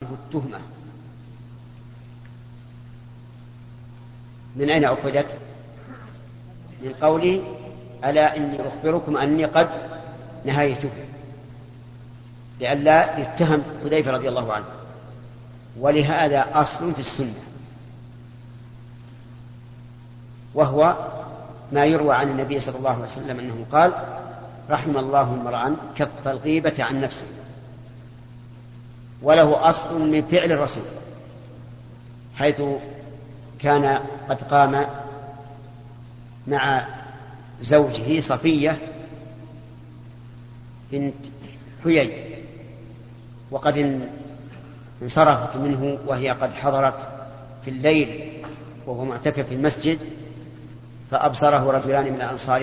التهمة من أين أخذت؟ من قوله ألا إني أخبركم أني قد نهيته، لئلا يتهم حذيفة رضي الله عنه. ولهذا أصل في السنة، وهو ما يروى عن النبي صلى الله عليه وسلم أنه قال رحم الله امرأ كف الغيبة عن نفسه. وله أصل من فعل الرسول، حيث كان قد قام مع زوجه صفية بنت حيي وقد انصرفت منه وهي قد حضرت في الليل وهو معتكف في المسجد، فأبصره رجلان من الأنصار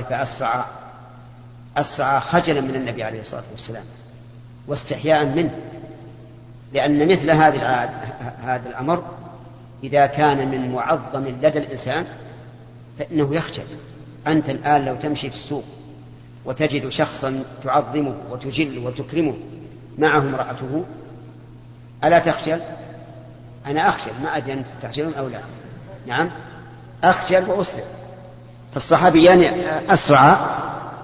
فأسرع خجلا من النبي عليه الصلاة والسلام واستحياء منه، لأن مثل هذا الأمر إذا كان من معظم لدى الإنسان فإنه يخجل. أنت الآن لو تمشي في السوق وتجد شخصا تعظمه وتجل وتكرمه معه امرأته ألا تخجل؟ أنا أخجل، ما أدري أن تخجلون أو لا. نعم أخجل وأسرع. فالصحابيان أسرع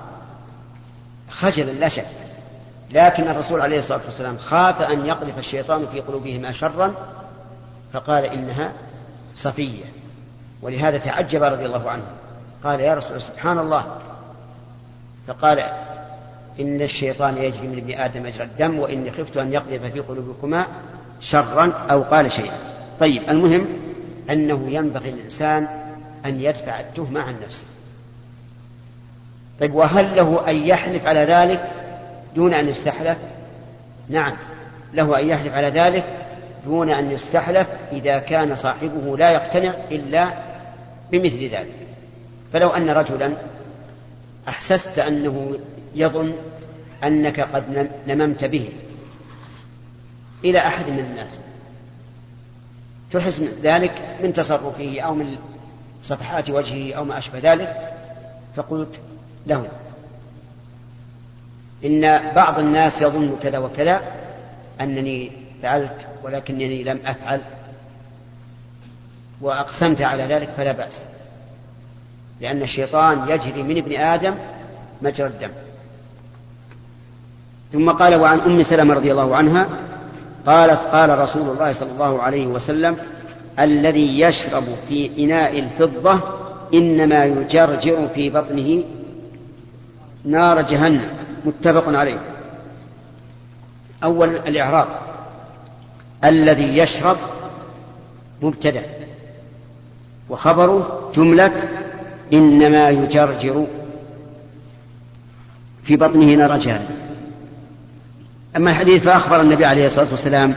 خجلا لا شك، لكن الرسول عليه الصلاة والسلام خاف أن يقذف الشيطان في قلوبهما شرا فقال إنها صفية. ولهذا تعجب رضي الله عنه، قال يا رسول الله سبحان الله، فقال إن الشيطان يجري من ابن آدم مجرى الدم وإني خفت أن يقذف في قلوبكما شرا أو قال شيئا. طيب، المهم أنه ينبغي للإنسان أن يدفع التهمة عن نفسه. طيب، وهل له أن يحلف على ذلك دون أن يستحلف؟ نعم، له أن يحلف على ذلك دون أن يستحلف إذا كان صاحبه لا يقتنع إلا بمثل ذلك. فلو أن رجلا أحسست أنه يظن أنك قد نممت به إلى أحد من الناس، تحس ذلك من تصرفه أو من صفحات وجهه أو ما أشبه ذلك، فقلت له إن بعض الناس يظن كذا وكذا أنني فعلت ولكنني لم أفعل، وأقسمت على ذلك، فلا بأس، لأن الشيطان يجري من ابن آدم مجرى الدم. ثم قال وعن أم سلمة رضي الله عنها قالت قال رسول الله صلى الله عليه وسلم الذي يشرب في إناء الفضة إنما يجرجر في بطنه نار جهنم. متفق عليه. أول الإعراب، الذي يشرب مبتدأ، وخبره جملة إنما يجرجر في بطنه نار جهنم. أما الحديث فأخبر النبي عليه الصلاة والسلام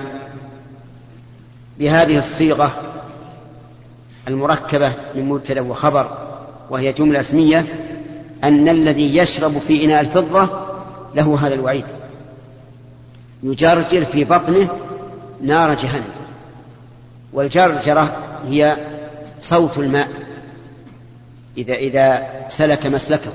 بهذه الصيغة المركبة من مبتدأ وخبر وهي جملة اسمية، أن الذي يشرب في إناء الفضة له هذا الوعيد، يجرجر في بطنه نار جهنم. والجرجرة هي صوت الماء إذا سلك مسلكه،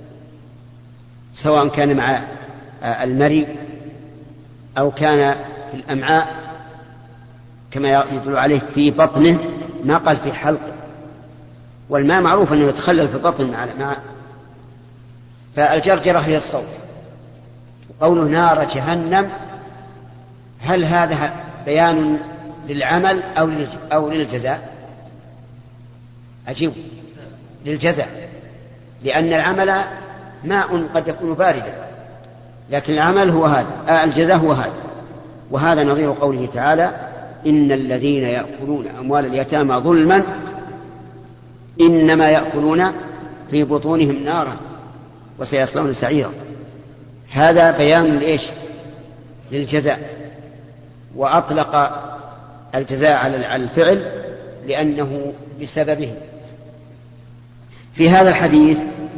سواء كان مع المري أو كان في الأمعاء كما يدل عليه في بطنه، ما قال في حلقه، والماء معروف أنه يتخلل في البطن مع فالجرجرة هي الصوت. قوله نار جهنم، هل هذا بيان للعمل أو للجزاء؟ أجيب للجزاء، لأن العمل ماء قد يكون باردا، لكن العمل هو هذا، الجزاء هو هذا. وهذا نظير قوله تعالى إن الذين يأكلون أموال اليتامى ظلما إنما يأكلون في بطونهم نارا وسيصلون سعيرا. هذا بيان لإيش؟ للجزاء، وأطلق الجزاء على الفعل لأنه بسببه. في هذا الحديث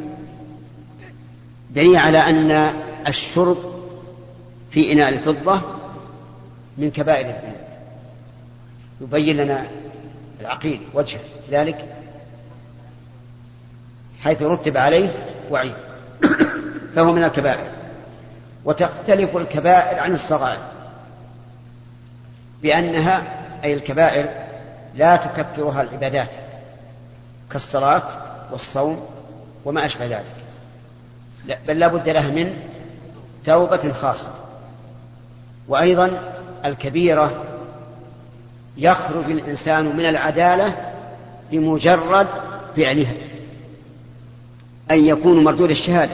دليل على أن الشرب في إناء الفضة من كبائر الذنوب، يبين لنا العقيل وجه ذلك حيث رتب عليه وعيد فهو من الكبائر. وتختلف الكبائر عن الصغائر، بأنها أي الكبائر لا تكفرها العبادات كالصلاة والصوم وما أشبه ذلك، بل لا بد لها من توبة خاصة. وأيضا الكبيرة يخرج الإنسان من العدالة بمجرد فعلها، أن يكون مردود الشهادة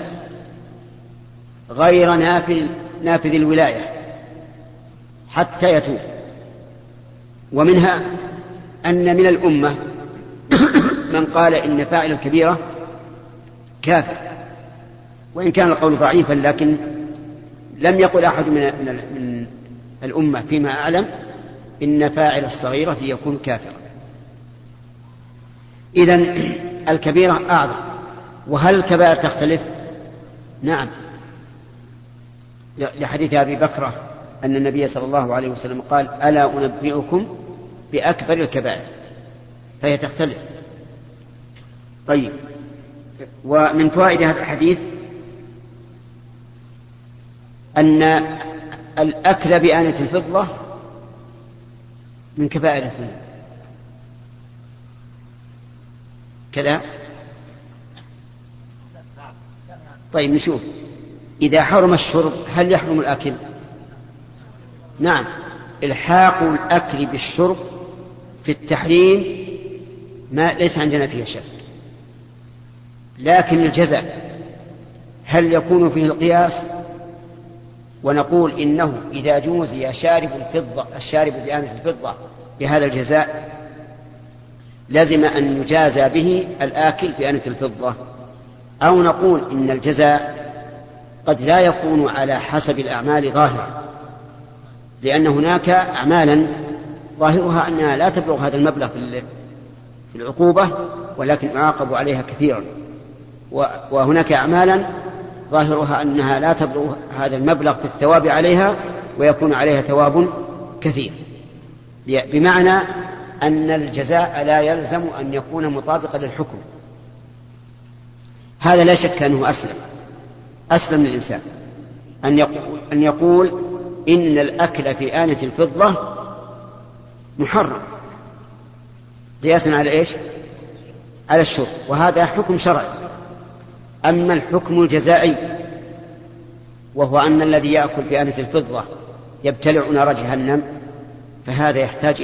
غير نافذ الولاية حتى يتوب. ومنها أن من الأمة من قال إن فاعل الكبيرة كافر، وإن كان القول ضعيفا لكن لم يقل أحد من الأمة فيما أعلم إن فاعل الصغيرة يكون كافرا. إذن الكبيرة أعظم. وهل الكبائر تختلف؟ نعم، لحديث أبي بكرة أن النبي صلى الله عليه وسلم قال ألا أنبئكم بأكبر الكبائر، فهي تختلف. طيب، ومن فوائد هذا الحديث أن الأكل بآنة الفضة من كبائر الذنوب كذا. طيب نشوف، إذا حرم الشرب هل يحرم الأكل؟ نعم، الحاق الأكل بالشرب في التحريم ما ليس عندنا فيه شك، لكن الجزاء هل يكون فيه القياس؟ ونقول إنه إذا جوزي الشارب بآنة الفضة بهذا الجزاء لازم أن يجازى به الآكل بآنة الفضة. أو نقول إن الجزاء قد لا يكون على حسب الأعمال ظاهرة، لأن هناك أعمالا ظاهرها أنها لا تبلغ هذا المبلغ في العقوبة ولكن يعاقب عليها كثيرا، وهناك أعمالا ظاهرها أنها لا تبلغ هذا المبلغ في الثواب عليها ويكون عليها ثواب كثير، بمعنى أن الجزاء لا يلزم أن يكون مطابقا للحكم. هذا لا شك أنه أسلم للإنسان أن يقول إن الأكل في آنة الفضة محرم قياسا على إيش؟ على الشرب، وهذا حكم شرعي. أما الحكم الجزائي وهو أن الذي يأكل في آنة الفضة يبتلع نار جهنم، فهذا يحتاج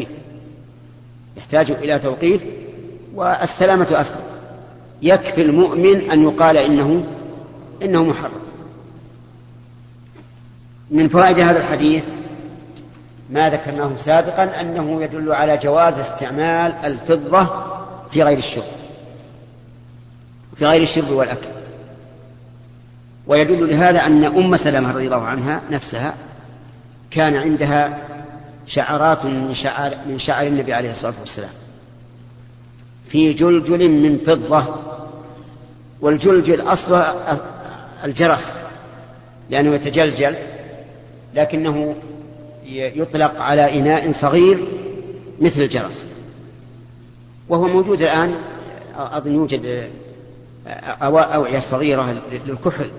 إلى توقيف، والسلامة أسلم. يكفي المؤمن أن يقال إنه محرم. من فوائد هذا الحديث ما ذكرناه سابقا أنه يدل على جواز استعمال الفضة في غير الشرب والأكل. ويدل لهذا أن أم سلمة رضي الله عنها نفسها كان عندها شعرات من شعر النبي عليه الصلاة والسلام في جلجل من فضة، والجلجل أصله الجرس لأنه يتجلجل، لكنه يطلق على إناء صغير مثل الجرس، وهو موجود الآن. أظن يوجد أوعية صغيرة للكحل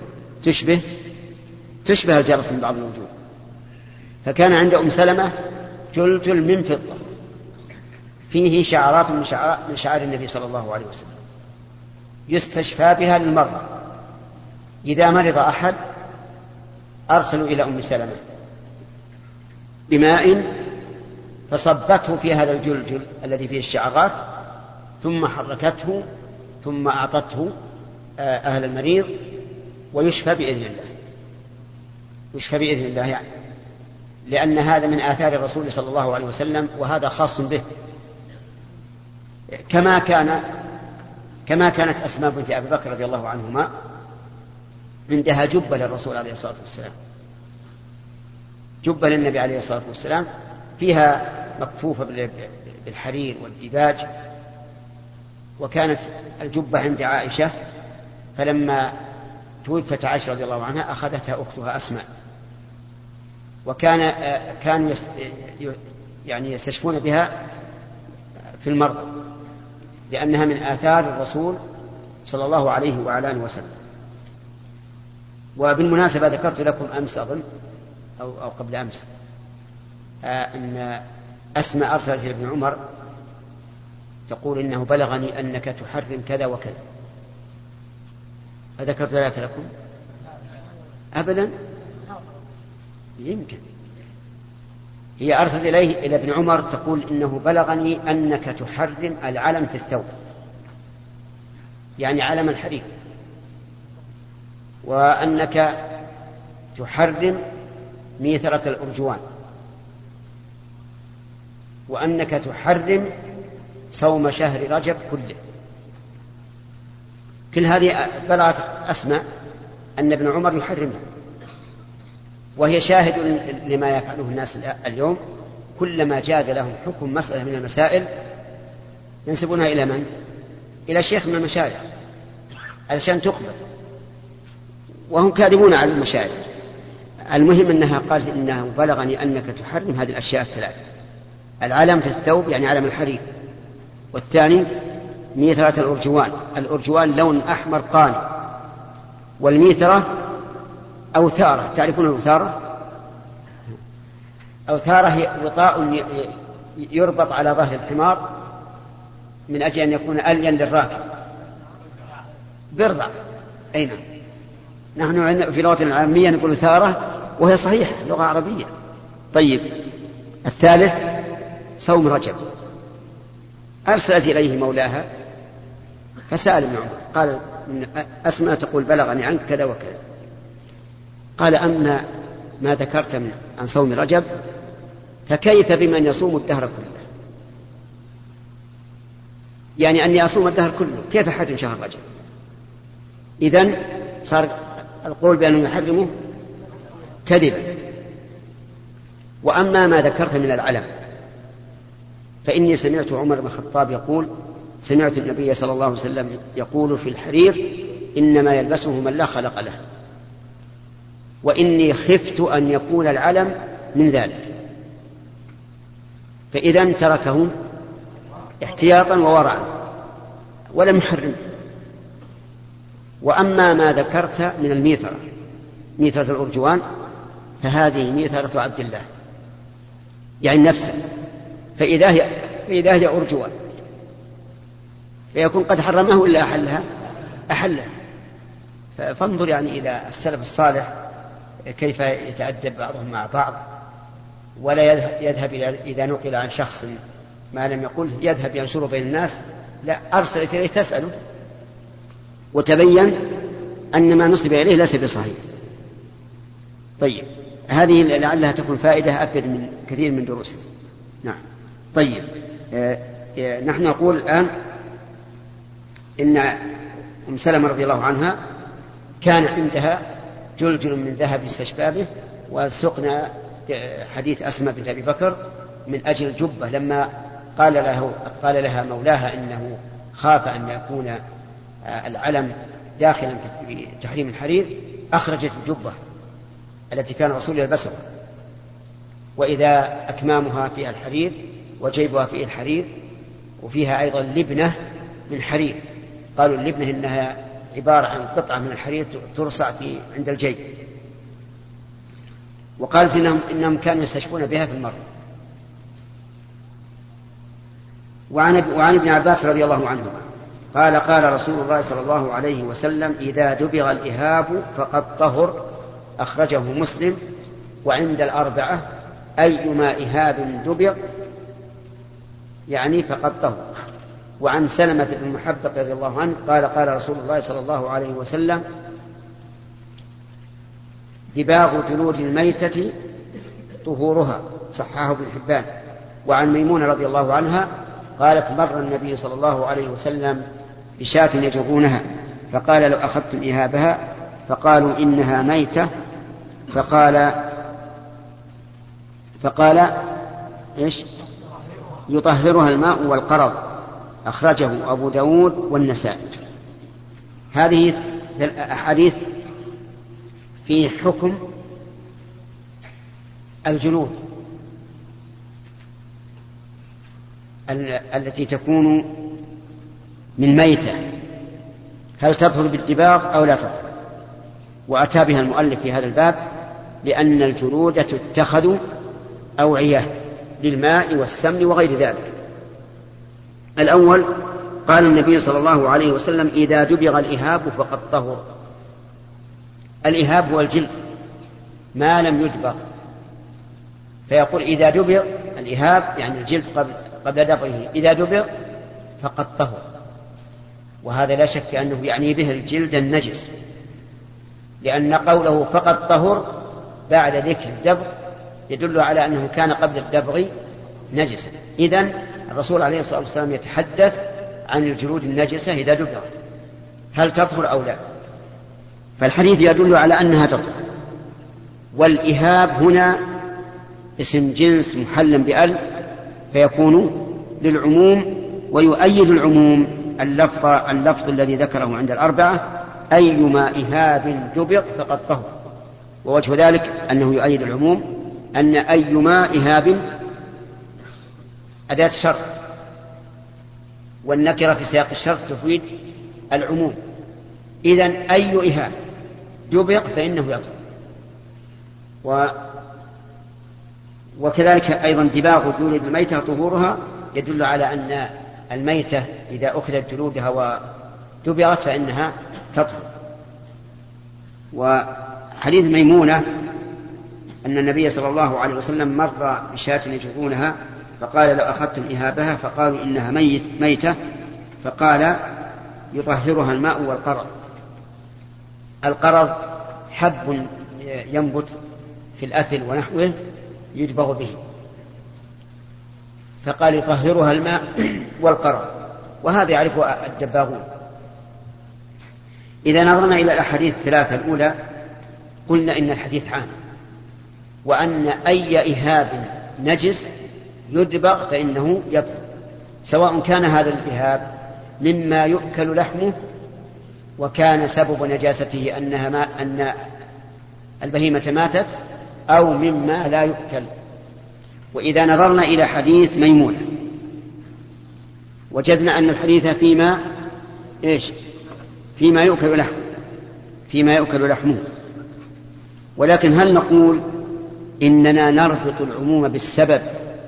تشبه الجرس من بعض الوجوه. فكان عند أم سلمة جلجل من فضة فيه شعرات من شعار النبي صلى الله عليه وسلم يستشفى بها للمرضى. إذا مرض أحد أرسلوا إلى أم سلمة بماء فصبته في هذا الجلجل الذي فيه الشعرات ثم حركته ثم أعطته أهل المريض ويشفى بإذن الله يعني، لأن هذا من آثار الرسول صلى الله عليه وسلم، وهذا خاص به. كما كانت أسماء بنت أبي بكر رضي الله عنهما عندها جبة للرسول عليه الصلاة والسلام، جبة للنبي عليه الصلاة والسلام فيها مكفوفة بالحرير والديباج. وكانت الجبة عند عائشة، فلما توفت عائشة رضي الله عنها أخذتها أختها أسماء، كانوا يعني يستشفون بها في المرضى، لأنها من آثار الرسول صلى الله عليه وعلى آله وسلم. وبالمناسبة ذكرت لكم أمس أظن أو قبل أمس أن أسماء أرسلت إلى ابن عمر تقول إنه بلغني أنك تحرم كذا وكذا، أذكرت ذلك لكم؟ أبدا، يمكن هي أرسلت إلى ابن عمر تقول إنه بلغني أنك تحرم العلم في الثوب، يعني علم الحرير، وأنك تحرم ميثرة الأرجوان، وأنك تحرم صوم شهر رجب كله. كل هذه بلغت أسماء أن ابن عمر يحرمها، وهي شاهد لما يفعله الناس اليوم، كلما جاز لهم حكم مسألة من المسائل ينسبونها إلى من؟ إلى شيخ من المشايخ علشان تقبل، وهم كاذبون على المشايخ. المهم أنها قالت إنه بلغني أنك تحرم هذه الأشياء الثلاث: العلم في الثوب يعني علم الحرير، والثاني ميثرة الأرجوان، الأرجوان لون أحمر قاني، والميثرة أوثارة، تعرفون الأوثارة؟ أوثارة هي وطاء يربط على ظهر الحمار من أجل أن يكون ألين للراكب، برضع. أين نحن في لغة العامية نقول ثارة، وهي صحيحة لغة عربية. طيب، الثالث صوم رجب. أرسلت إليه مولاها فسأل ابن عمر قال أسماء تقول بلغني عنك كذا وكذا. قال أما ما ذكرت عن صوم رجب فكيف بمن يصوم الدهر كله؟ يعني أني أصوم الدهر كله، كيف حرم شهر رجب؟ إذن صار القول بأنه يحرمه كذبا. وأما ما ذكرت من العلم فإني سمعت عمر بن الخطاب يقول: سمعت النبي صلى الله عليه وسلم يقول في الحرير: إنما يلبسه من لا خلق له، وإني خفت أن يكون العلم من ذلك، فإذا تركه احتياطا وورعا ولم يحرم. وأما ما ذكرت من الميثرة، ميثرة الأرجوان، فهذه ميثرة عبد الله، يعني نفسه، فإذا هي أرجوان فيكون قد حرمه إلا أحلها. فانظر يعني إلى السلف الصالح كيف يتأدب بعضهم مع بعض، ولا يذهب إذا نقل عن شخص ما لم يقل يذهب ينشره بين الناس، لا، أرسلت إليه تسأله وتبين أن ما نصب إليه ليس بصحيح. طيب، هذه لعلها تكون فائدة أكثر من كثير من دروسنا. نعم. طيب، نحن نقول الآن إن أم سلمة رضي الله عنها كان عندها جلجل من ذهب لاستشبابه، وسقنا حديث أسماء بنت أبي بكر من أجل الجبة، لما قال لها مولاها إنه خاف أن يكون العلم داخلا في تحريم الحرير، أخرجت الجبة التي كان الرسول يلبسها، وإذا أكمامها فيها الحرير وجيبها فيه الحرير، وفيها أيضا لبنة من حرير. قالوا اللبنة إنها عبارة عن قطعة من الحرير ترصع عند الجيب. وقالت إنهم كانوا يستشفون بها في المرء. وعن ابن عباس رضي الله عنه قال: قال رسول الله صلى الله عليه وسلم: إذا دبغ الإهاب فقد طهر، أخرجه مسلم. وعند الأربعة أيما إهاب دبغ يعني فقد طهر. وعن سلمة بن محبق رضي الله عنه قال: قال رسول الله صلى الله عليه وسلم: دباغ جلود الميتة طهورها، صححه ابن حبان. وعن ميمونة رضي الله عنها قالت: مر النبي صلى الله عليه وسلم بشاة يجرونها، فقال: لو أخذتم إهابها، فقالوا: إنها ميتة، فقال إيش؟ يطهرها الماء والقرض، أخرجه أبو داود والنسائي. هذه الأحاديث في حكم الجلود التي تكون من ميتة، هل تطهر بالدباغ أو لا تطهر؟ وأتى بها المؤلف في هذا الباب لأن الجلود تتخذ أوعية للماء والسمن وغير ذلك. الأول قال النبي صلى الله عليه وسلم إذا دبغ الإهاب فقد طهر. الإهاب هو الجلد ما لم يدبغ، فيقول إذا دبغ الإهاب يعني الجلد قبل دبغه إذا دبغ فقد طهر، وهذا لا شك أنه يعني به الجلد النجس، لأن قوله فقد طهر بعد ذكر الدبغ يدل على أنه كان قبل الدبغ نجسا. إذن الرسول عليه الصلاة والسلام يتحدث عن الجلود النجسة إذا دبغت هل تطهر أو لا، فالحديث يدل على أنها تطهر. والإهاب هنا اسم جنس محل بأل فيكون للعموم، ويؤيد العموم اللفظ الذي ذكره عند الأربعة أيما إهاب دبغ فقد طهر. ووجه ذلك أنه يؤيد العموم أن أيما إهاب أداة شرط، والنكرة في سياق الشرط تفيد العموم. إذن أي إهاب دبغ فإنه يطهر. وكذلك أيضا دباغ جلود الميتة طهورها يدل على أن الميتة إذا أخذت جلودها ودبغت فإنها تطهر. وحديث ميمونة أن النبي صلى الله عليه وسلم مر بشاة يجرونها فقال لو أخذتم إهابها فقالوا إنها ميتة، فقال يطهرها الماء والقرض. القرض حب ينبت في الأثل ونحوه يدبغ به، فقال يطهرها الماء والقرض، وهذا يعرفه الدباغون. إذا نظرنا إلى الأحاديث الثلاثة الأولى قلنا إن الحديث عام، وأن أي إهاب نجس يدبغ فإنه يطهر، سواء كان هذا الإهاب مما يؤكل لحمه وكان سبب نجاسته أن البهيمة ماتت، أو مما لا يؤكل. وإذا نظرنا إلى حديث ميمونة وجدنا أن الحديث فيما يؤكل لحمه، ولكن هل نقول إننا نربط العموم بالسبب،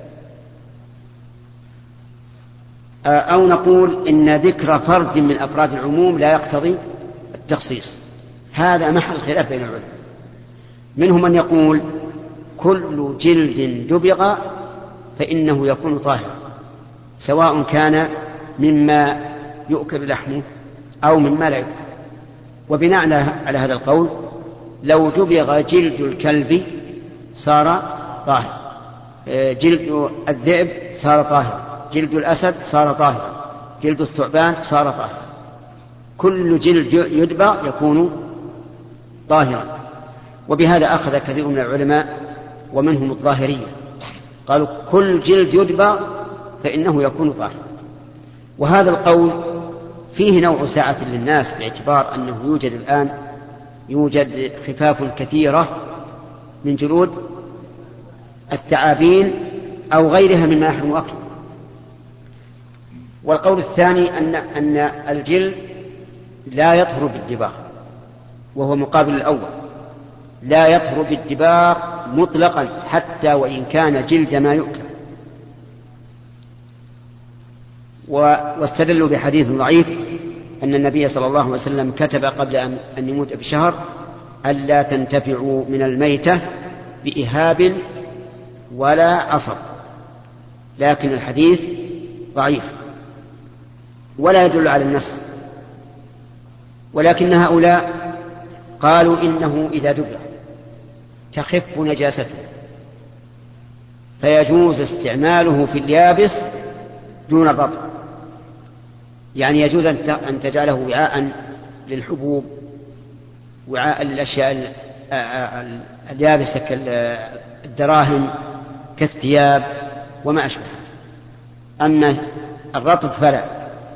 أو نقول إن ذكر فرد من أفراد العموم لا يقتضي التخصيص؟ هذا محل خلاف بين العلماء. منهم من يقول كل جلد دبغ فإنه يكون طاهرا، سواء كان مما يؤكل لحمه أو مما لا يؤكل. وبناء على هذا القول لو دبغ جلد الكلب صار طاهر، جلد الذئب صار طاهر، جلد الأسد صار طاهر، جلد الثعبان صار طاهر. كل جلد يدبغ يكون طاهرا. وبهذا أخذ كثير من العلماء ومنهم الظاهرية، قالوا كل جلد يدبغ فإنه يكون طاهرا. وهذا القول فيه نوع سعة للناس، باعتبار أنه يوجد خفاف كثيرة من جلود الثعابين أو غيرها مما يحرم أكله. والقول الثاني أن الجلد لا يطهر بالدباغ، وهو مقابل الأول، لا يطهر بالدباغ مطلقا حتى وإن كان جلد ما يؤكل. واستدلوا بحديث ضعيف أن النبي صلى الله عليه وسلم كتب قبل أن يموت بشهر ألا تنتفعوا من الميتة بإهاب ولا عصب، لكن الحديث ضعيف ولا يدل على النسخ. ولكن هؤلاء قالوا إنه إذا دبغ تخف نجاسته فيجوز استعماله في اليابس دون الرطب، يعني يجوز أن تجعله وعاء للحبوب، وعاء للأشياء اليابسة كالدراهم كالثياب وما أشبه. أما الرطب فلا،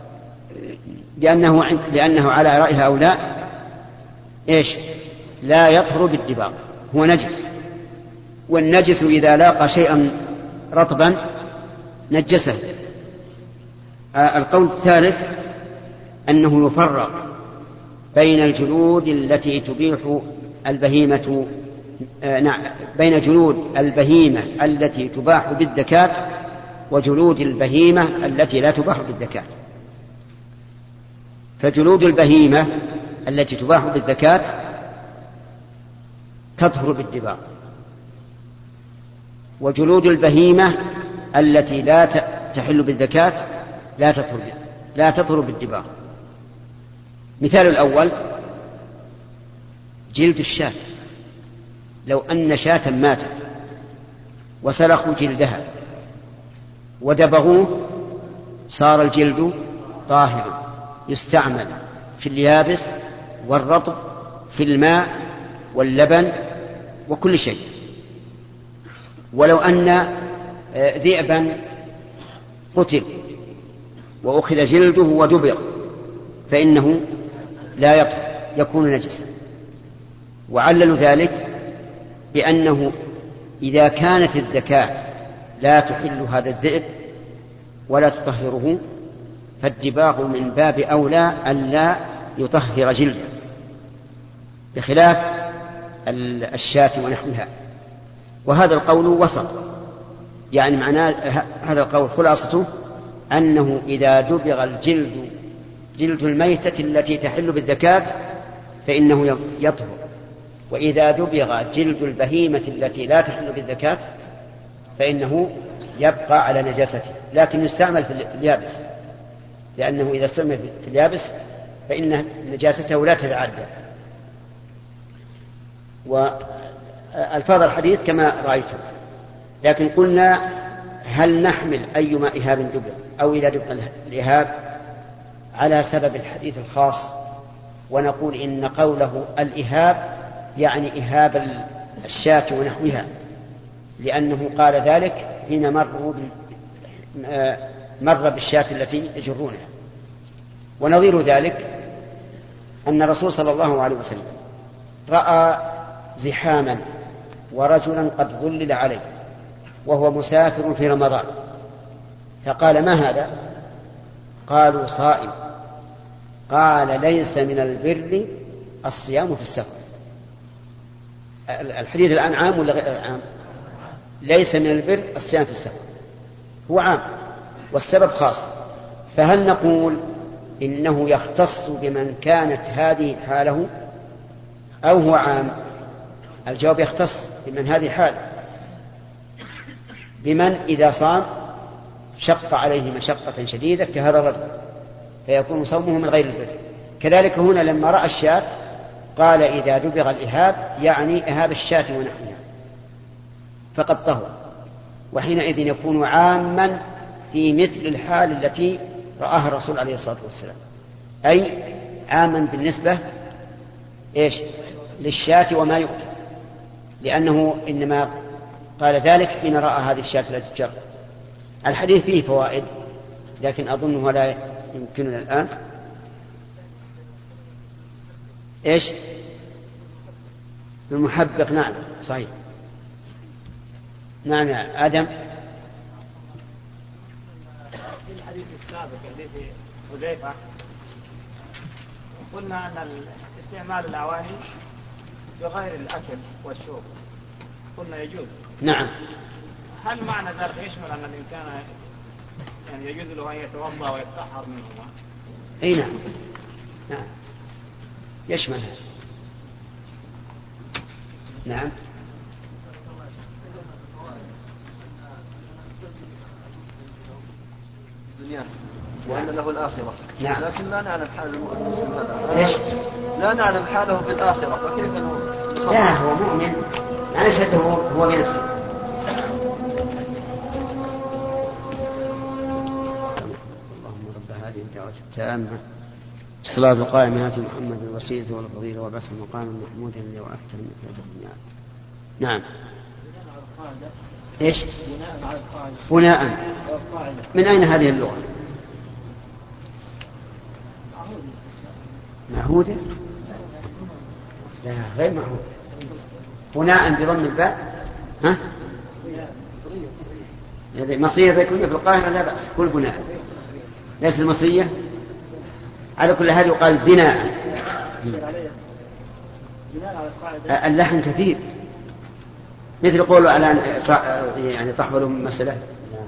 لأنه على رأي هؤلاء لا يطهر بالدباغ، هو نجس، والنجس إذا لاقى شيئا رطبا نجسه. القول الثالث أنه يفرق بين الجلود التي تبيح البهيمة نعم بين جلود البهيمة التي تباح بالزكاة وجلود البهيمة التي لا تباح بالزكاة. فجلود البهيمة التي تباح بالزكاة تطهر بالدباغ، وجلود البهيمة التي لا تحل بالزكاة لا تطهر بالدباغ. مثال الأول جلد الشاة، لو أن شاة ماتت وسلخوا جلدها ودبغوه صار الجلد طاهرا يستعمل في اليابس والرطب في الماء واللبن وكل شيء. ولو أن ذئبا قتل وأخذ جلده ودبغ فإنه لا يطهر يكون نجسا. وعللوا ذلك بأنه إذا كانت الزكاة لا تحل هذا الذئب ولا تطهره فالدباغ من باب أولى أن لا يطهر جلده، بخلاف الشاة ونحوها. وهذا القول وسط، يعني معناه هذا القول خلاصته أنه إذا دبغ الجلد جلد الميتة التي تحل بالزكاة فإنه يطهر، وإذا دبغ جلد البهيمة التي لا تحل بالزكاة فإنه يبقى على نجاسته، لكن يستعمل في اليابس، لأنه إذا استعمل في اليابس فإن نجاسته لا تتعدى. والفاظ الحديث كما رأيتم، لكن قلنا هل نحمل أيما إهاب دبغ أو إذا دبغ الإهاب على سبب الحديث الخاص ونقول إن قوله الإهاب يعني إهاب الشاة ونحوها، لأنه قال ذلك حين مر بالشاة التي يجرونها. ونظير ذلك أن الرسول صلى الله عليه وسلم رأى زحاما ورجلا قد ظلل عليه وهو مسافر في رمضان، فقال ما هذا؟ قالوا صائم. قال ليس من البر الصيام في السفر. الحديث الآن عام ولا غير عام؟ ليس من البر الصيام في السفر، هو عام والسبب خاص. فهل نقول إنه يختص بمن كانت هذه حاله أو هو عام؟ الجواب يختص بمن هذه حاله، بمن إذا صام شق عليه مشقة شديدة كهذا الرجل فيكون صومه من غير البر. كذلك هنا لما رأى الشاة قال إذا دبغ الإهاب يعني إهاب الشاة ونحوها فقد طهر، وحينئذ يكون عاما في مثل الحال التي رآها الرسول عليه الصلاة والسلام، أي عاما بالنسبة للشاة وما يؤكل، لأنه إنما قال ذلك حين رأى هذه الشاة التي تجر. الحديث فيه فوائد لكن أظنه لا يمكننا الآن. المحبق، نعم صحيح. نعم يا آدم. في الحديث السابق حديث حذيفة قلنا أن استعمال الأواني بغير الأكل والشرب قلنا يجوز. نعم. هل معنى ذلك يشمل أن الإنسان يعني يجوز له أن يتوضأ ويتطهر منهما؟ أي نعم، نعم يشمل هذا. نعم. وأن له الآخرة. نعم. لكن لا نعلم حال المسلم هذا. لا نعلم حاله في الآخرة فكيف نصدق؟ لا هو مؤمن لا نشهد هو بنفسه. اللهم رب هذه الدعوة التامة الصلاة القائمة آت محمد الوسيلة والفضيلة وبعثه مقاما محمودا وأكثر من ذلك. نعم. بناء من أين هذه اللغة؟ معهودة؟ لا غير معهودة. بناء بضم الباء. ها؟ مصرية يكون في القاهرة لا بأس، كل بناء ليس المصرية. على كل هذا يقال بناء. اللحن كثير مثل قولوا على أن يعني تحفظوا مسألة.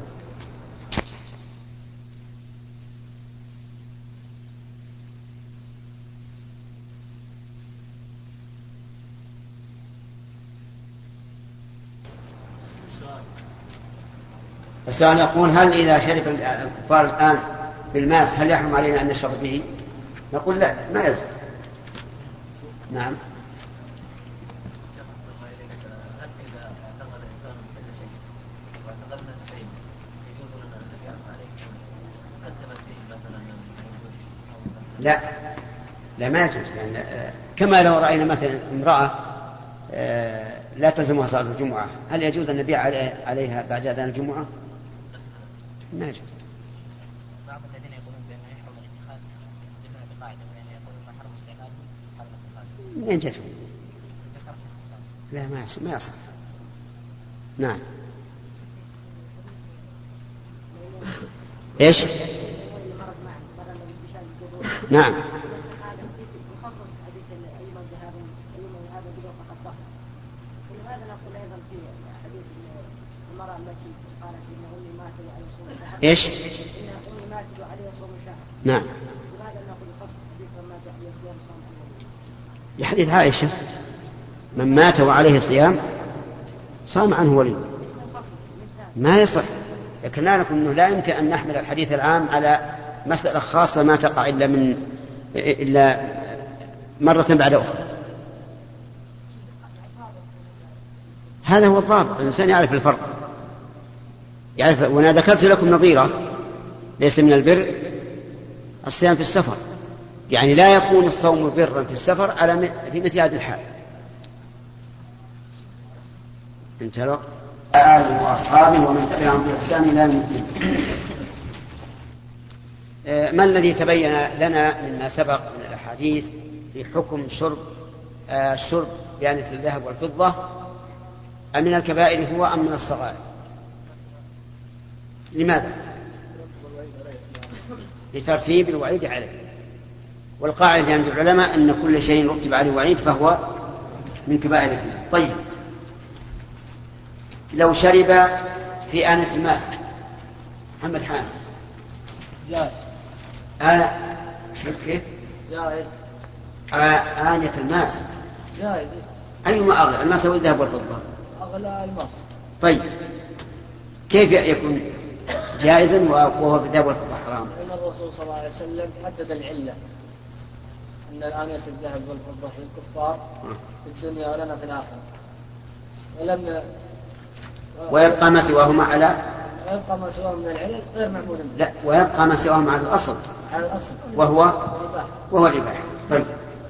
السؤال يقول: هل إذا شرب الكفار الآن بالماس هل يحرم علينا أن نشرب به؟ نقول لا، ما يلزم. نعم. لا لا، ما يجوز، لأن كما لو رأينا مثلا امرأة لا تلزمها صلاة الجمعة، هل يجوز أن نبيع عليها بعد أذان الجمعة؟ ما يجوز. بعض الذين يقولون بأنه يحرم الاتخاذ يستدلون بقاعدة وأن يقولون ما حرم استعماله حرم الاتخاذ. منين جتهم؟ لا، ما يصح. نعم. ايش؟ نعم. ايش؟ نعم. لحديث عائشة: من مات وعليه صيام صام عنه ولي. ما يصح، لكن نعرف أنه لا يمكن أن نحمل الحديث العام على مسألة خاصة ما تقع إلا مرة بعد أخرى. هذا هو الضابط، الإنسان يعرف الفرق، يعرف. وأنا ذكرت لكم نظيرة: ليس من البر الصيام في السفر، يعني لا يكون الصوم برا في السفر في مثل هذه الحال. انتهى الوقت. آله وأصحابه ومن تبعهم بإحسان إلى يوم الدين. ما الذي تبين لنا مما سبق من الأحاديث في حكم الشرب بآنية الذهب والفضة؟ أمن الكبائر هو أم من الصغائر؟ لماذا؟ لترتيب الوعيد عليه، والقاعدة عند العلماء أن كل شيء رتب عليه وعيد فهو من كبائر الذنوب. طيب، لو شرب في آنة الماس، محمد حامد، جائز. شرب كيف؟ جائز. آنية الماس جائز. أيما أغلى، الماس أو الذهب والفضة؟ أغلى الماس. طيب، كيف يكون جائزا وهو في الذهب والفضة حرام؟ لأن الرسول صلى الله عليه وسلم حدد العلة أن آنية الذهب والفضة للكفار في الدنيا ولنا في الآخرة، ويبقى ما سواهما على من العلل غير معمول به. لا، ويبقى ما سواهما على الأصل وهو الإباحة. طيب،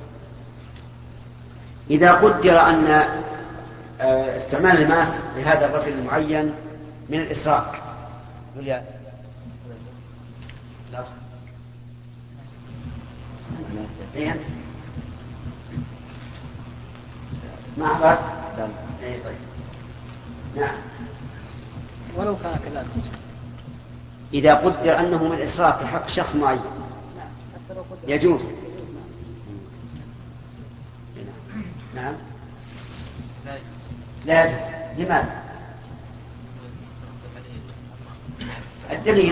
إذا قدر أن استعمال الماس لهذا الرجل المعين من الإسراف، لا ما أحضر. طيب، نعم. ولو كان كذلك، إذا قدر أنه من الإسراف في حق شخص معين يجوز. نعم. لا يجوز. لماذا؟ الدليل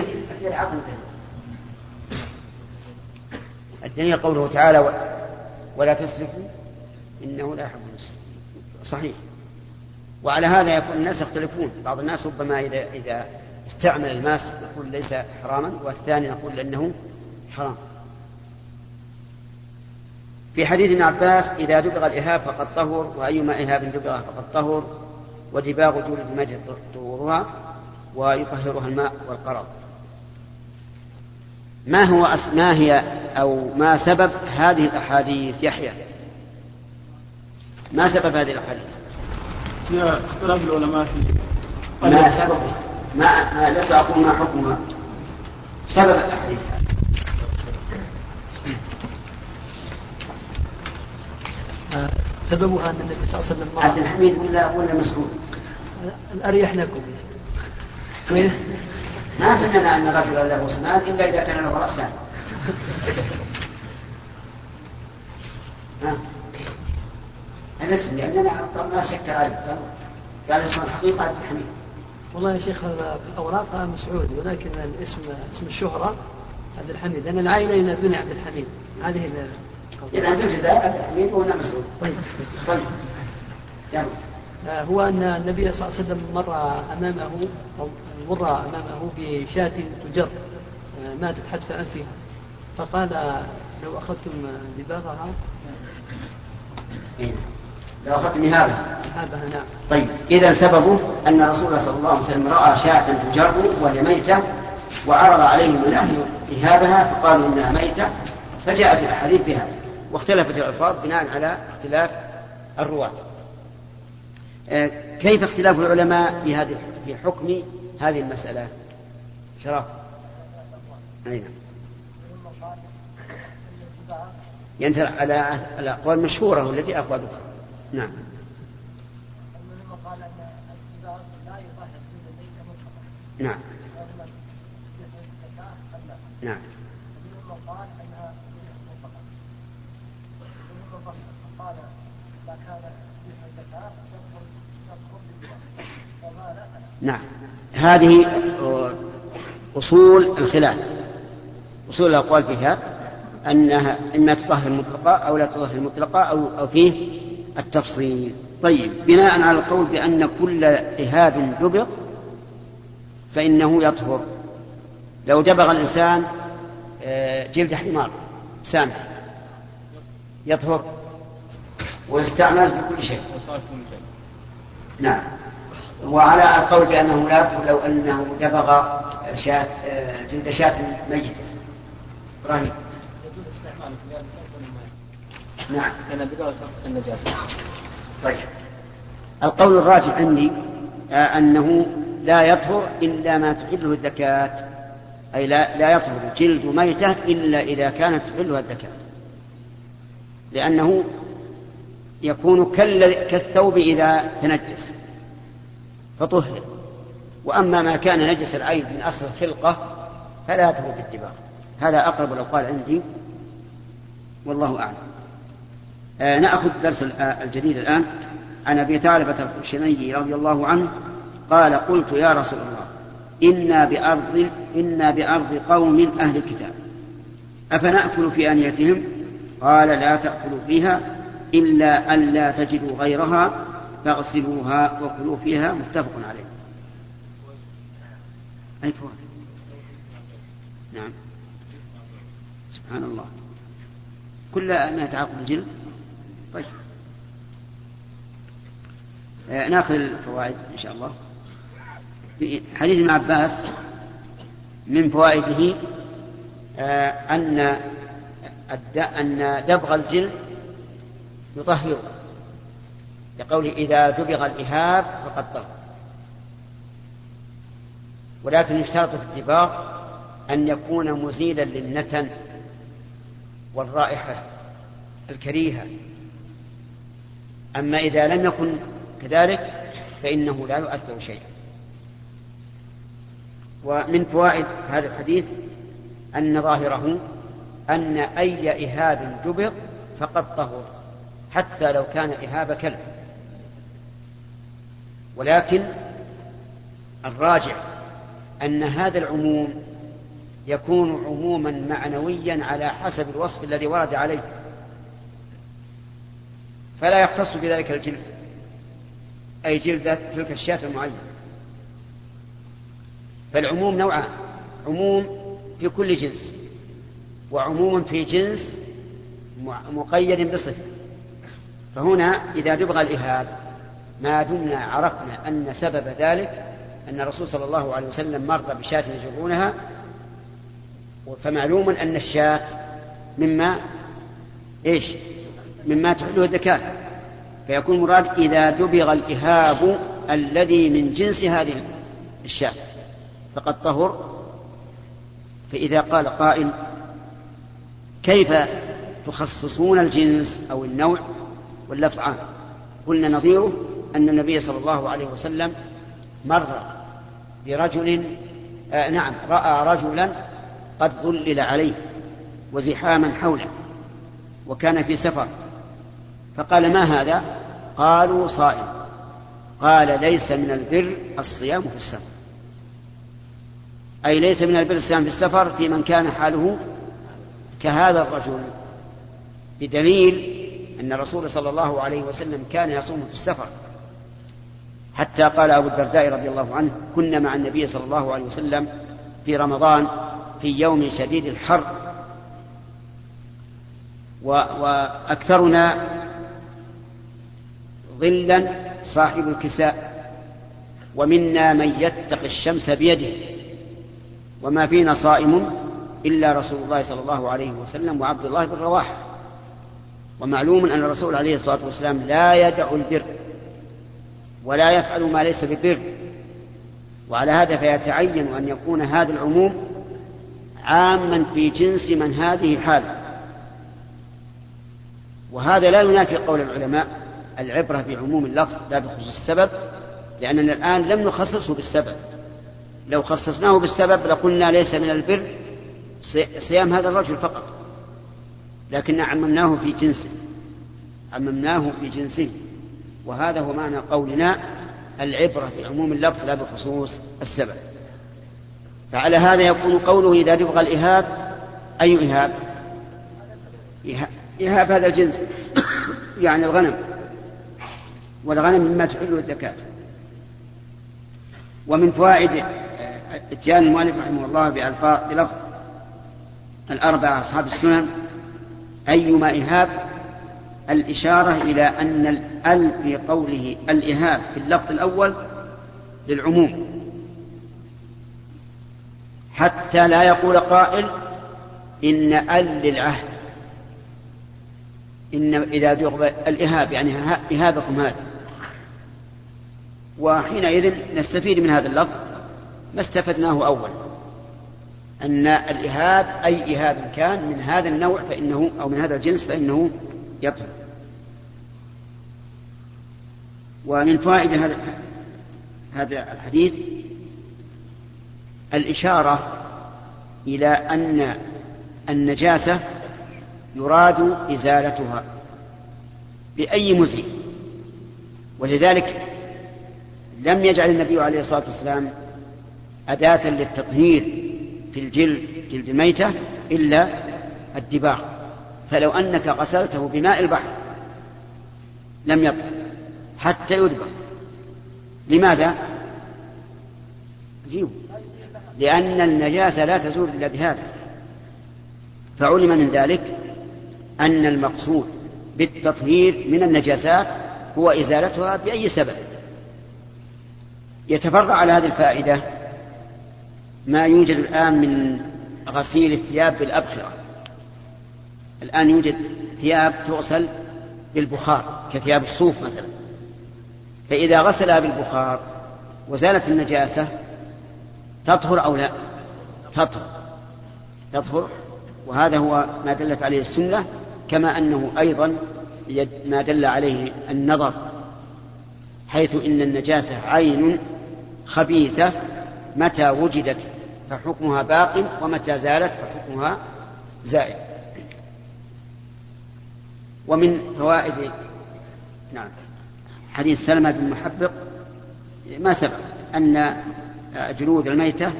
الدليل قوله تعالى: ولا تسرفوا إنه لا يحب المسرفين. صحيح. وعلى هذا يكون الناس يختلفون، بعض الناس ربما إذا استعمل الماس نقول ليس حراما، والثاني نقول أنه حرام. في حديث ابن عباس: إذا دبغ الإهاب فقد طهر، وأيما إهاب دبغ فقد طهر، ودباغ جلد المجد طهورها، ويطهرها الماء والقرض. ما هي أو ما سبب هذه الأحاديث؟ يحيى، ما سبب هذه الأحاديث؟ اختلاف العلماء في ما سببها؟ ما ليس أقول ما حكمها، سبب الأحاديث. سببها أن النبي صلى الله عليه وسلم عبد الحميد ولا مسعود؟ الأريح لكم. ما سمعنا أن الرجل له اسنان إلا إذا كان له رأسان. الاسم لأننا بعض الناس شك عليه. قال اسم الحقيقة عبد الحميد. والله يا شيخ هذا بالأوراق مسعودي، ولكن الاسم اسم الشهرة عبد الحميد، لأن العائلة ينادوني عبد الحميد. هذه إذا في الجزائر عبد الحميد وهنا مسعود. طيب. يلا. هو أن النبي صلى الله عليه وسلم مر أمامه بشاة تجر ماتت حتف أنفها، فقال لو أخذتم دباغها لو أخذتم إهابها. نعم. طيب، إذا سببه أن رسول الله صلى الله عليه وسلم رأى شاة تجر وهي ميتة وعرض عليهم الأهل إهابها فقالوا إنها ميتة، فجاءت الأحاديث بها، واختلفت الألفاظ بناء على اختلاف الرواة. كيف اختلاف العلماء في حكم هذه المسألة؟ شرف علينا ينتهي على الأقوال المشهورة والتي أقوال أخرى. نعم. نعم. نعم. نعم. هذه أصول الخلاف، أصول الأقوال فيها أنها إما تطهر مطلقة أو لا تطهر مطلقة أو فيه التفصيل. طيب، بناء على القول بأن كل إهاب دبغ فإنه يطهر. لو دبغ الإنسان جلد حمار سامح يطهر ويستعمل في كل شيء. نعم. وعلى القول بأنه لا يطهر لو أنه دبغ جلد شاة ميتة. إبراهيم. نعم. طيب، القول الراجح عندي أنه لا يطهر إلا ما تحله الذكاة، أي لا يطهر جلد ميتة إلا إذا كانت تحلها الذكاة، لأنه يكون كالثوب إذا تنجس فطهر. وأما ما كان نجس العين من أصل الخلقة فلا يطهر بالدباغ. هذا أقرب الأقوال عندي والله أعلم. نأخذ درس الجديد الآن عن أبي ثعلبة الخشني رضي الله عنه قال: قلت يا رسول الله إنا بأرض قوم أهل الكتاب أفنأكل في آنيتهم؟ قال: لا تأكلوا فيها إلا أن لا تجدوا غيرها فاغسلوها وكلوا فيها. متفق عليه. أي فوق. نعم. سبحان الله، كل ما يتعاقب الجلد. طيب، نأخذ الفوائد إن شاء الله. في حديث ابن عباس من فوائده أن دبغ الجلد يطهر، لقوله: إذا دبغ الإهاب فقد طهر. ولكن يشترط في الدباغ أن يكون مزيلا للنتن والرائحة الكريهة. أما إذا لم يكن كذلك فإنه لا يؤثر شيئا. ومن فوائد هذا الحديث أن ظاهره أن أي إهاب دبغ فقد طهر، حتى لو كان إهاب كلب. ولكن الراجع أن هذا العموم يكون عموما معنويا على حسب الوصف الذي ورد عليه، فلا يختص بذلك الجلد، أي جلد تلك الشاة المعينة. فالعموم نوعان: عموم في كل جنس، وعموم في جنس مقيد بصفة. فهنا إذا دبغ الإهاب ما دمنا عرفنا أن سبب ذلك أن الرسول صلى الله عليه وسلم مر بشاة يجرونها، فمعلوم أن الشاة مما تحله الذكاة، فيكون مراد إذا دبغ الإهاب الذي من جنس هذه الشاة فقد طهر. فإذا قال قائل: كيف تخصصون الجنس أو النوع واللفظ عام؟ قلنا نظيره أن النبي صلى الله عليه وسلم مر برجل رأى رجلا قد ظلل عليه وزحاما حوله وكان في سفر، فقال: ما هذا؟ قالوا: صائم. قال ليس من البر الصيام في السفر، أي ليس من البر الصيام في السفر في من كان حاله كهذا الرجل، بدليل أن الرسول صلى الله عليه وسلم كان يصوم في السفر، حتى قال أبو الدرداء رضي الله عنه: كنا مع النبي صلى الله عليه وسلم في رمضان في يوم شديد الحر، وأكثرنا ظلا صاحب الكساء، ومنا من يتقي الشمس بيده، وما فينا صائم إلا رسول الله صلى الله عليه وسلم وعبد الله بن رواحة. ومعلوم أن الرسول عليه الصلاة والسلام لا يدع البر ولا يفعل ما ليس ببر، وعلى هذا فيتعين أن يكون هذا العموم عاما في جنس من هذه حاله. وهذا لا ينافي قول العلماء: العبرة بعموم اللفظ لا بخصوص السبب، لأننا الآن لم نخصصه بالسبب. لو خصصناه بالسبب لقلنا ليس من البر صيام هذا الرجل فقط، لكن عممناه في جنسه، وهذا هو معنى قولنا: العبرة بعموم اللفظ لا بخصوص السبب. فعلى هذا يكون قوله إذا دبغ الإهاب، أي إهاب؟ إهاب هذا الجنس يعني الغنم، والغنم مما تحل الزكاة. ومن فوائد اتيان المؤلف رحمه الله بلفظ الأربعة أصحاب السنن أيما إهاب، الإشارة إلى أن الأل في قوله الإهاب في اللفظ الأول للعموم، حتى لا يقول قائل إن أل للعهد، إن إذا دغب الإهاب يعني إهابكم هذا. وحينئذ نستفيد من هذا اللفظ ما استفدناه أول، أن الإهاب أي إهاب كان من هذا النوع فإنه أو من هذا الجنس فإنه يطهر. ومن فوائد هذا الحديث الإشارة إلى أن النجاسة يراد إزالتها بأي مزيل، ولذلك لم يجعل النبي عليه الصلاة والسلام أداة للتطهير في جلد الميتة إلا الدباغ، فلو أنك غسلته بماء البحر لم يطهر حتى يدبغ. لماذا؟ لأن النجاسة لا تزول إلا بهذا. فعلم من ذلك أن المقصود بالتطهير من النجاسات هو إزالتها بأي سبب. يتفرع على هذه الفائدة ما يوجد الآن من غسيل الثياب بالأبخرة. الآن يوجد ثياب تغسل بالبخار كثياب الصوف مثلا، فإذا غسلها بالبخار وزالت النجاسة تطهر أو لا؟ تطهر. وهذا هو ما دلت عليه السنة، كما أنه أيضا ما دل عليه النظر، حيث إن النجاسة عين خبيثة متى وجدت فحكمها باق، ومتى زالت فحكمها زائل. ومن فوائد حديث سلمة بن محبق ما سبق أن جلود الميتة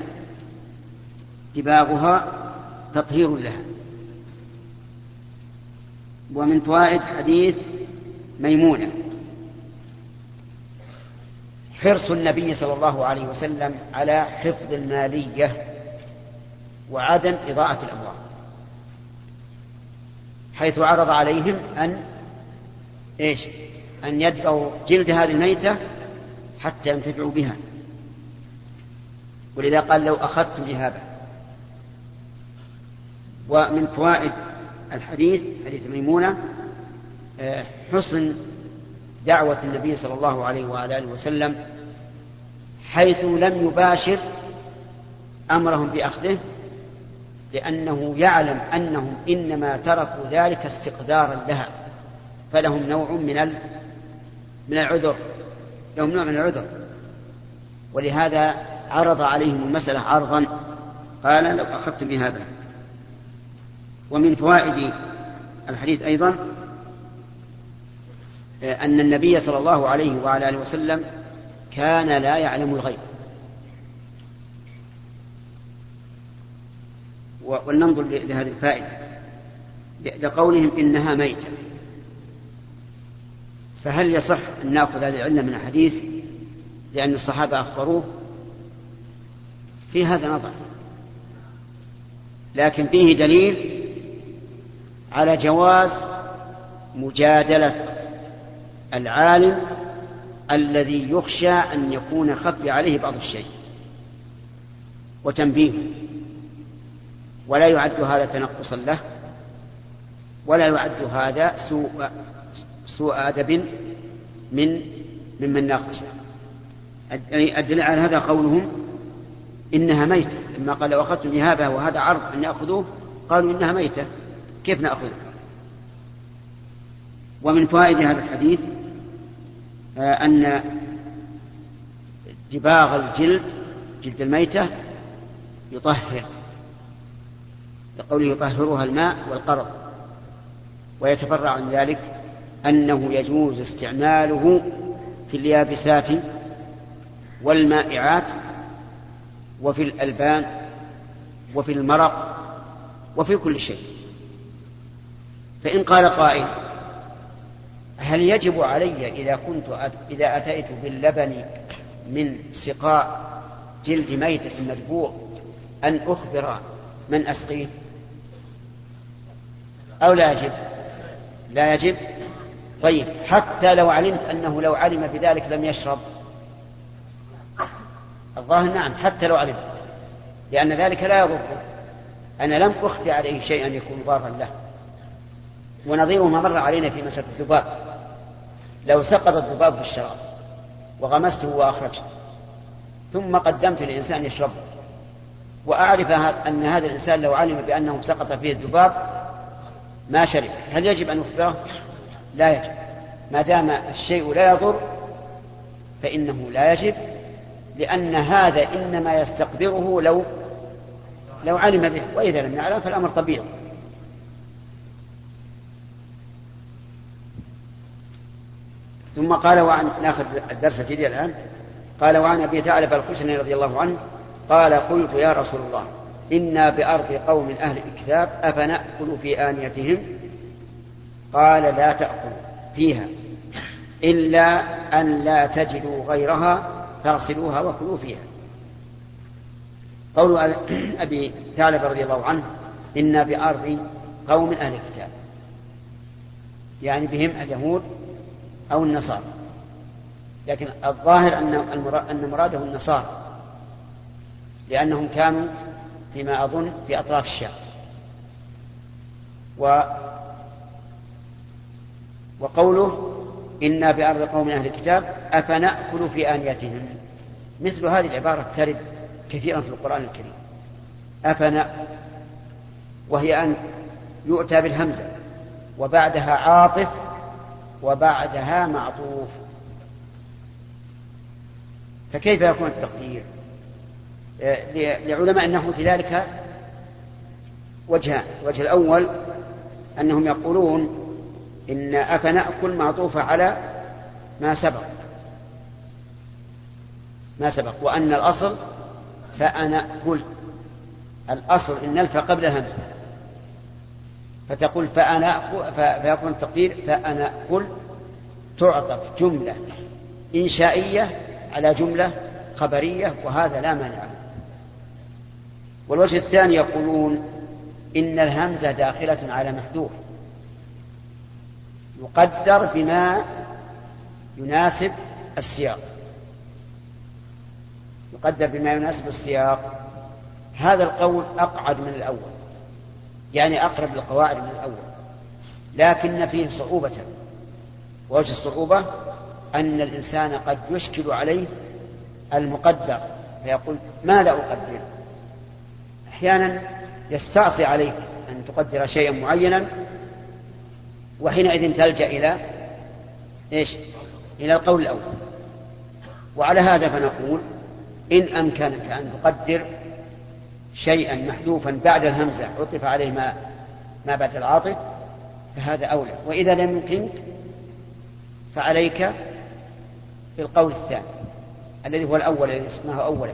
دباغها تطهير لها. ومن فوائد حديث ميمونة حرص النبي صلى الله عليه وسلم على حفظ المالية وعدم إضاعة الأموال، حيث عرض عليهم أن يدفعوا جلد هذه الميتة حتى ينتفعوا بها، ولذا قال: لو أخذتم إهابة. ومن فوائد الحديث حديث ميمونة حسن دعوة النبي صلى الله عليه وعلى آله وسلم، حيث لم يباشر أمرهم بأخذه، لأنه يعلم أنهم إنما تركوا ذلك استقدارا لها، فلهم نوع من العذر، ولهذا عرض عليهم المسألة عرضا، قال: لو أخذتم بهذا. ومن فوائد الحديث أيضا أن النبي صلى الله عليه وعلى آله وسلم كان لا يعلم الغيب. ولننظر لهذه الفائدة لقولهم إنها ميتة، فهل يصح أن نأخذ هذه العلة من الحديث لأن الصحابة أخبروه؟ في هذا نظر، لكن فيه دليل على جواز مجادلة العالم الذي يخشى أن يكون خفي عليه بعض الشيء وتنبيهه، ولا يعد هذا تنقصا له، ولا يعد هذا سوء أدب ممن ناقشه. الدليل على هذا قولهم إنها ميتة، لما قال لو أخذتم إهابها وهذا عرض أن يأخذوه قالوا إنها ميتة، كيف نأخذها؟ ومن فوائد هذا الحديث أن دباغ الجلد، جلد الميتة، يطهر، لقوله يطهرها الماء والقرض. ويتفرع عن ذلك أنه يجوز استعماله في اليابسات والمائعات وفي الألبان وفي المرق وفي كل شيء. فإن قال قائل هل يجب علي إذا أتيت باللبن من سقاء جلد ميتة مدبوغ أن أخبر من أسقيه أو لا يجب؟ لا يجب. طيب حتى لو علمت أنه لو علم بذلك لم يشرب؟ الظاهر نعم، حتى لو علم، لأن ذلك لا يضره، أنا لم أخفي عليه شيئا يكون ضارا له. ونظيره ما مر علينا في مسألة الذباب، لو سقط الذباب في الشراب وغمسته وأخرجته ثم قدمت الإنسان يشربه، وأعرف أن هذا الإنسان لو علم بأنه سقط فيه الذباب ما شرب، هل يجب أن أخبره؟ لا يجب، ما دام الشيء لا يضر فإنه لا يجب، لأن هذا إنما يستقدره لو علم به، وإذا لم يعلم فالأمر طبيعي. ثم قال ناخذ الدرس الجديد الآن. قال وعن أبي ثعلبة الخشني رضي الله عنه قال قلت يا رسول الله إنا بأرض قوم أهل الكتاب أفنأكل في آنيتهم؟ قال لا تأكلوا فيها إلا أن لا تجدوا غيرها فاغسلوها وكلوا فيها. قول أبي ثعلبة رضي الله عنه إنا بأرض قوم أهل الكتاب، يعني بهم اليهود أو النصارى، لكن الظاهر أن مراده النصارى، لأنهم كانوا فيما أظن في أطراف الشام. وقوله إنا بأرض قوم أهل الكتاب أفنأكل في آنيتهم، مثل هذه العبارة ترد كثيرا في القرآن الكريم، أفنأكل، وهي أن يؤتى بالهمزة وبعدها عاطف وبعدها معطوف، فكيف يكون التقدير؟ لعلماء النحو في ذلك وجهان. الوجه الأول أنهم يقولون إن أفنأكل معطوفة على ما سبق، وأن الأصل فأنأكل، الأصل إن الف قبل الهمزة، فتقول فيكون التقدير فأنأكل، تعطف جملة إنشائية على جملة خبرية، وهذا لا مانع. والوجه الثاني يقولون إن الهمزة داخلة على محذوف يقدر بما يناسب السياق، هذا القول أقعد من الأول، يعني أقرب للقواعد من الأول، لكن فيه صعوبة. ووجه الصعوبة أن الإنسان قد يشكل عليه المقدر فيقول ماذا أقدر؟ أحيانا يستعصي عليك أن تقدر شيئا معينا، وحينئذ تلجأ إلى القول الأول. وعلى هذا فنقول إن أمكنك أن تقدر شيئا محذوفا بعد الهمزة عطف عليه ما بعد العاطف فهذا أولى، وإذا لم يمكنك فعليك بالقول الثاني الذي هو الأول الذي اسمه أولا،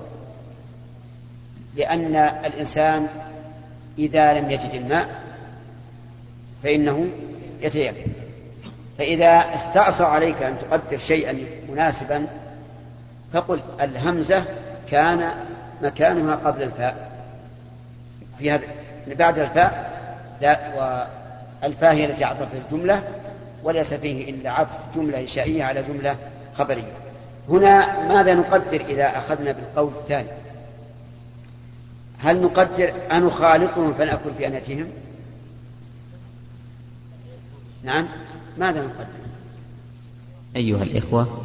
لأن الإنسان إذا لم يجد الماء فإنه يتيمم. فإذا استعصى عليك أن تقدر شيئا مناسبا فقل الهمزة كان مكانها قبل الفاء، في هذا بعد الفاء لا، والفاء هي التي عطفت الجملة، وليس فيه إلا عطف جملة إنشائية على جملة خبرية. هنا ماذا نقدر إذا أخذنا بالقول الثاني؟ هل نقدر أن نخالطهم فنأكل بأناتهم؟ نعم، ماذا نقدر؟ أيها الإخوة،